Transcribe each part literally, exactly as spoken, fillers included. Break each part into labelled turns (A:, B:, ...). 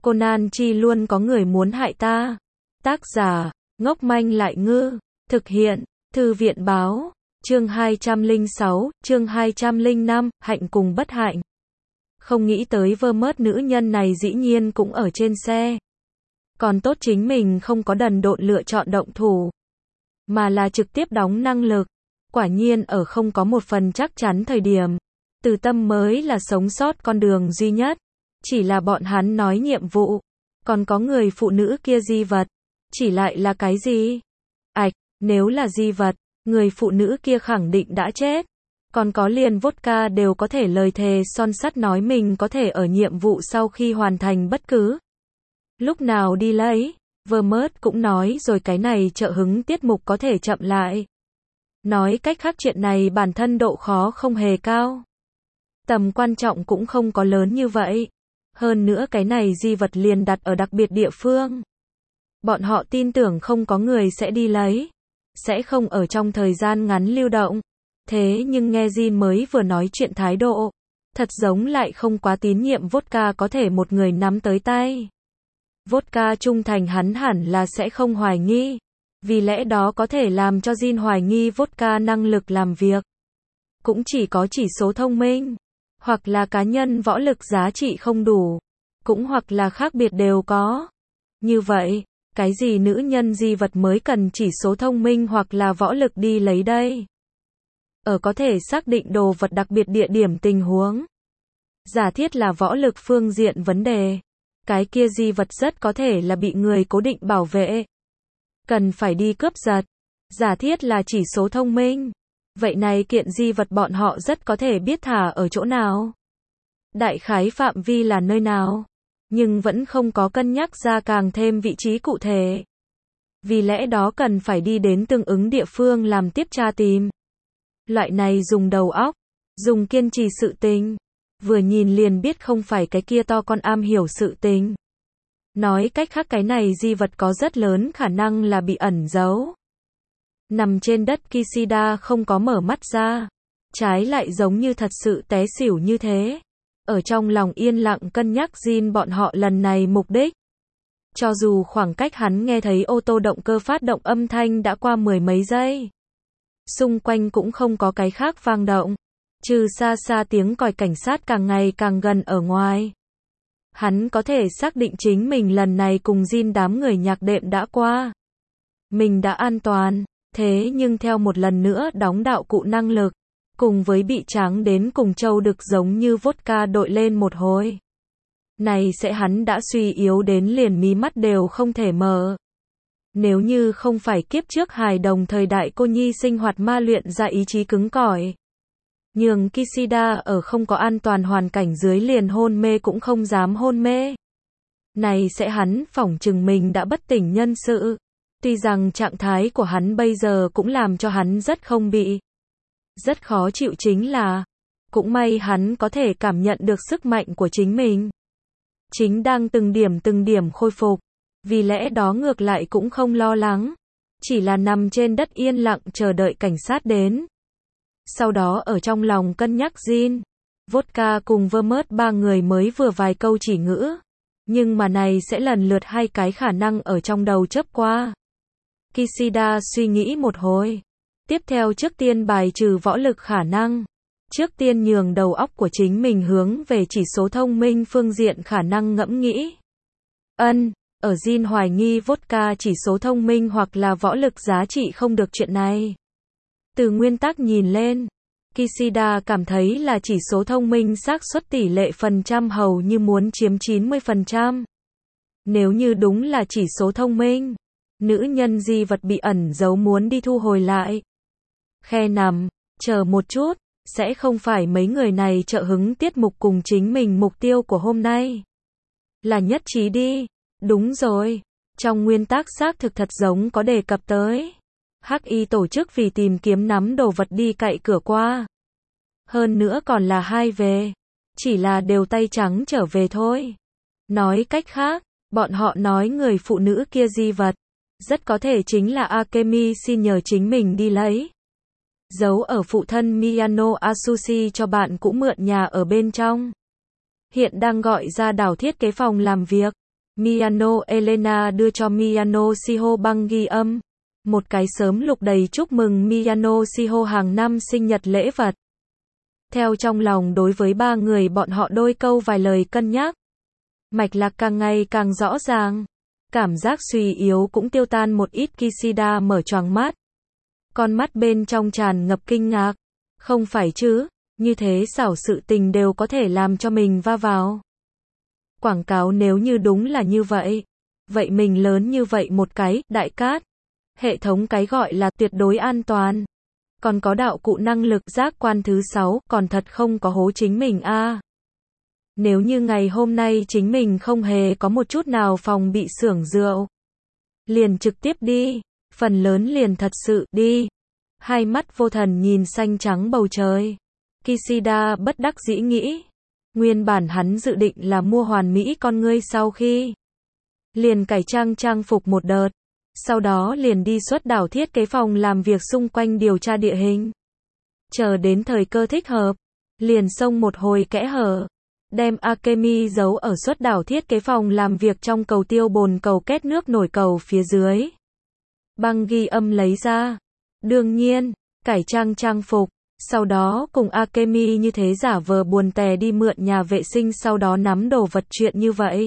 A: Conan chi luôn có người muốn hại ta. Tác giả, ngốc manh lại ngư. Thực hiện, Thư viện báo. Chương hai trăm lẻ sáu, chương hai trăm lẻ năm, hạnh cùng bất hạnh. Không nghĩ tới Vermont nữ nhân này dĩ nhiên cũng ở trên xe. Còn tốt chính mình không có đần độn lựa chọn động thủ, mà là trực tiếp đóng năng lực. Quả nhiên ở không có một phần chắc chắn thời điểm, Từ Tâm mới là sống sót con đường duy nhất. Chỉ là bọn hắn nói nhiệm vụ, còn có người phụ nữ kia di vật, chỉ lại là cái gì? Ảch, nếu là di vật, người phụ nữ kia khẳng định đã chết. Còn có liền vodka đều có thể lời thề son sắt nói mình có thể ở nhiệm vụ sau khi hoàn thành bất cứ lúc nào đi lấy. Vermont cũng nói rồi cái này trợ hứng tiết mục có thể chậm lại. Nói cách khác chuyện này bản thân độ khó không hề cao. Tầm quan trọng cũng không có lớn như vậy. Hơn nữa cái này di vật liền đặt ở đặc biệt địa phương. Bọn họ tin tưởng không có người sẽ đi lấy. Sẽ không ở trong thời gian ngắn lưu động. Thế nhưng nghe Jin mới vừa nói chuyện thái độ. Thật giống lại không quá tín nhiệm vodka có thể một người nắm tới tay. Vodka trung thành hắn hẳn là sẽ không hoài nghi. Vì lẽ đó có thể làm cho Jin hoài nghi vodka năng lực làm việc. Cũng chỉ có chỉ số thông minh. Hoặc là cá nhân võ lực giá trị không đủ. Cũng hoặc là khác biệt đều có. Như vậy, cái gì nữ nhân di vật mới cần chỉ số thông minh hoặc là võ lực đi lấy đây? Ở có thể xác định đồ vật đặc biệt địa điểm tình huống. Giả thiết là võ lực phương diện vấn đề. Cái kia di vật rất có thể là bị người cố định bảo vệ. Cần phải đi cướp giật. Giả thiết là chỉ số thông minh. Vậy này kiện di vật bọn họ rất có thể biết thả ở chỗ nào. Đại khái phạm vi là nơi nào. Nhưng vẫn không có cân nhắc ra càng thêm vị trí cụ thể. Vì lẽ đó cần phải đi đến tương ứng địa phương làm tiếp tra tìm. Loại này dùng đầu óc, dùng kiên trì sự tình. Vừa nhìn liền biết không phải cái kia to con am hiểu sự tình. Nói cách khác cái này di vật có rất lớn khả năng là bị ẩn giấu. Nằm trên đất Kishida không có mở mắt ra. Trái lại giống như thật sự té xỉu như thế. Ở trong lòng yên lặng cân nhắc Jin bọn họ lần này mục đích. Cho dù khoảng cách hắn nghe thấy ô tô động cơ phát động âm thanh đã qua mười mấy giây. Xung quanh cũng không có cái khác vang động. Trừ xa xa tiếng còi cảnh sát càng ngày càng gần ở ngoài. Hắn có thể xác định chính mình lần này cùng Jin đám người nhạc đệm đã qua. Mình đã an toàn. Thế nhưng theo một lần nữa đóng đạo cụ năng lực. Cùng với bị tráng đến cùng châu đực giống như vodka đội lên một hồi. Này sẽ hắn đã suy yếu đến liền mí mắt đều không thể mở. Nếu như không phải kiếp trước hài đồng thời đại cô nhi sinh hoạt ma luyện ra ý chí cứng cỏi. Nhường Kishida ở không có an toàn hoàn cảnh dưới liền hôn mê cũng không dám hôn mê. Này sẽ hắn phỏng chừng mình đã bất tỉnh nhân sự. Tuy rằng trạng thái của hắn bây giờ cũng làm cho hắn rất không bị. Rất khó chịu chính là, cũng may hắn có thể cảm nhận được sức mạnh của chính mình. Chính đang từng điểm từng điểm khôi phục. Vì lẽ đó ngược lại cũng không lo lắng. Chỉ là nằm trên đất yên lặng chờ đợi cảnh sát đến. Sau đó ở trong lòng cân nhắc Jin, vodka cùng Vermont ba người mới vừa vài câu chỉ ngữ. Nhưng mà này sẽ lần lượt hai cái khả năng ở trong đầu chớp qua. Kishida suy nghĩ một hồi. Tiếp theo trước tiên bài trừ võ lực khả năng. Trước tiên nhường đầu óc của chính mình hướng về chỉ số thông minh phương diện khả năng ngẫm nghĩ. Ân, ở Jin hoài nghi vodka chỉ số thông minh hoặc là võ lực giá trị không được chuyện này. Từ nguyên tắc nhìn lên, Kishida cảm thấy là chỉ số thông minh xác suất tỷ lệ phần trăm hầu như muốn chiếm chín mươi phần trăm. Nếu như đúng là chỉ số thông minh, nữ nhân di vật bị ẩn giấu muốn đi thu hồi lại. Khe nằm, chờ một chút, sẽ không phải mấy người này trợ hứng tiết mục cùng chính mình mục tiêu của hôm nay. Là nhất trí đi, đúng rồi, trong nguyên tắc xác thực thật giống có đề cập tới. Hắc y tổ chức vì tìm kiếm nắm đồ vật đi cậy cửa qua. Hơn nữa còn là hai về, chỉ là đều tay trắng trở về thôi. Nói cách khác, bọn họ nói người phụ nữ kia di vật, rất có thể chính là Akemi xin nhờ chính mình đi lấy. Giấu ở phụ thân Miyano Asushi cho bạn cũ mượn nhà ở bên trong. Hiện đang gọi ra đảo thiết kế phòng làm việc. Miyano Elena đưa cho Miyano Shiho băng ghi âm. Một cái sớm lục đầy chúc mừng Miyano Shiho hàng năm sinh nhật lễ vật. Theo trong lòng đối với ba người bọn họ đôi câu vài lời cân nhắc. Mạch lạc càng ngày càng rõ ràng. Cảm giác suy yếu cũng tiêu tan một ít. Kishida mở choàng mắt. Con mắt bên trong tràn ngập kinh ngạc. Không phải chứ, như thế xảo sự tình đều có thể làm cho mình va vào. Quảng cáo nếu như đúng là như vậy. Vậy mình lớn như vậy một cái, đại cát. Hệ thống cái gọi là tuyệt đối an toàn. Còn có đạo cụ năng lực giác quan thứ sáu, còn thật không có hố chính mình a. À. Nếu như ngày hôm nay chính mình không hề có một chút nào phòng bị xưởng rượu. Liền trực tiếp đi, phần lớn liền thật sự đi. Hai mắt vô thần nhìn xanh trắng bầu trời. Kishida bất đắc dĩ nghĩ. Nguyên bản hắn dự định là mua hoàn mỹ con ngươi sau khi. Liền cải trang trang phục một đợt. Sau đó liền đi xuất đảo thiết kế phòng làm việc xung quanh điều tra địa hình. Chờ đến thời cơ thích hợp. Liền xông một hồi kẽ hở. Đem Akemi giấu ở xuất đảo thiết kế phòng làm việc trong cầu tiêu bồn cầu kết nước nổi cầu phía dưới. Băng ghi âm lấy ra. Đương nhiên, cải trang trang phục. Sau đó cùng Akemi như thế giả vờ buồn tè đi mượn nhà vệ sinh sau đó nắm đồ vật chuyện như vậy.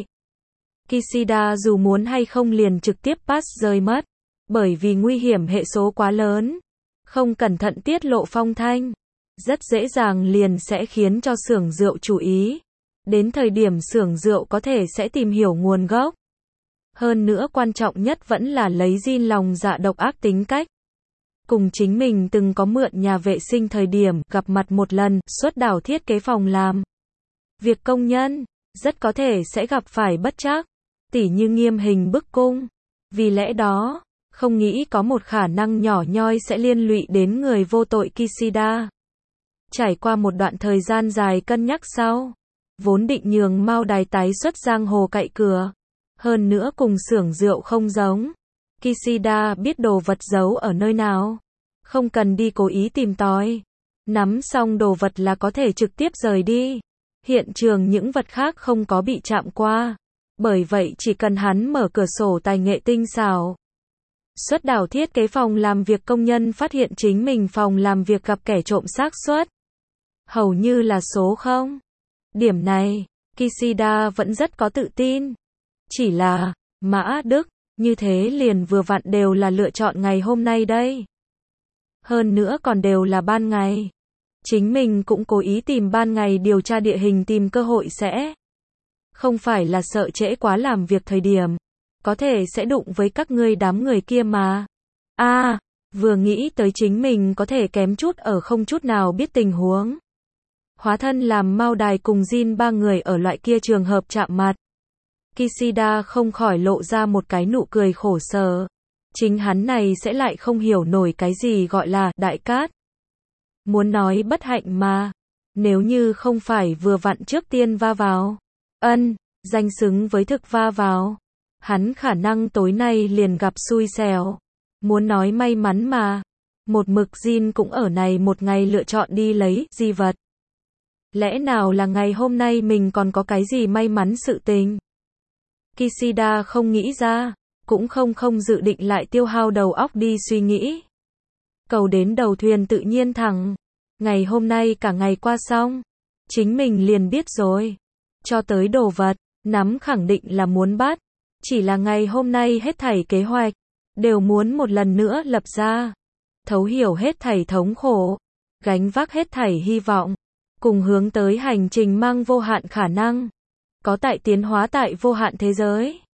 A: Kishida dù muốn hay không liền trực tiếp pass rơi mất. Bởi vì nguy hiểm hệ số quá lớn. Không cẩn thận tiết lộ phong thanh. Rất dễ dàng liền sẽ khiến cho xưởng rượu chú ý. Đến thời điểm xưởng rượu có thể sẽ tìm hiểu nguồn gốc. Hơn nữa quan trọng nhất vẫn là lấy Jin lòng dạ độc ác tính cách. Cùng chính mình từng có mượn nhà vệ sinh thời điểm gặp mặt một lần, xuất đảo thiết kế phòng làm. Việc công nhân, rất có thể sẽ gặp phải bất trắc, tỉ như nghiêm hình bức cung. Vì lẽ đó, không nghĩ có một khả năng nhỏ nhoi sẽ liên lụy đến người vô tội Kishida. Trải qua một đoạn thời gian dài cân nhắc sau, vốn định nhường Mao Đài tái xuất giang hồ cậy cửa. Hơn nữa cùng xưởng rượu không giống. Kishida biết đồ vật giấu ở nơi nào. Không cần đi cố ý tìm tòi. Nắm xong đồ vật là có thể trực tiếp rời đi. Hiện trường những vật khác không có bị chạm qua. Bởi vậy chỉ cần hắn mở cửa sổ tài nghệ tinh xảo. Xuất đảo thiết kế phòng làm việc công nhân phát hiện chính mình phòng làm việc gặp kẻ trộm xác suất. Hầu như là số không. Điểm này, Kishida vẫn rất có tự tin. Chỉ là, Mã Đức, như thế liền vừa vặn đều là lựa chọn ngày hôm nay đây. Hơn nữa còn đều là ban ngày. Chính mình cũng cố ý tìm ban ngày điều tra địa hình tìm cơ hội sẽ. Không phải là sợ trễ quá làm việc thời điểm. Có thể sẽ đụng với các ngươi đám người kia mà. a à, vừa nghĩ tới chính mình có thể kém chút ở không chút nào biết tình huống. Hóa thân làm Mao Đài cùng Jin ba người ở loại kia trường hợp chạm mặt. Kishida không khỏi lộ ra một cái nụ cười khổ sở. Chính hắn này sẽ lại không hiểu nổi cái gì gọi là đại cát. Muốn nói bất hạnh mà. Nếu như không phải vừa vặn trước tiên va vào. Ân, danh xứng với thực va vào. Hắn khả năng tối nay liền gặp xui xẻo. Muốn nói may mắn mà. Một mực Jin cũng ở này một ngày lựa chọn đi lấy di vật. Lẽ nào là ngày hôm nay mình còn có cái gì may mắn sự tình? Kishida không nghĩ ra, cũng không không dự định lại tiêu hao đầu óc đi suy nghĩ. Cầu đến đầu thuyền tự nhiên thẳng. Ngày hôm nay cả ngày qua xong, chính mình liền biết rồi. Cho tới đồ vật, nắm khẳng định là muốn bắt. Chỉ là ngày hôm nay hết thảy kế hoạch, đều muốn một lần nữa lập ra. Thấu hiểu hết thảy thống khổ, gánh vác hết thảy hy vọng, cùng hướng tới hành trình mang vô hạn khả năng. Có tại tiến hóa tại vô hạn thế giới.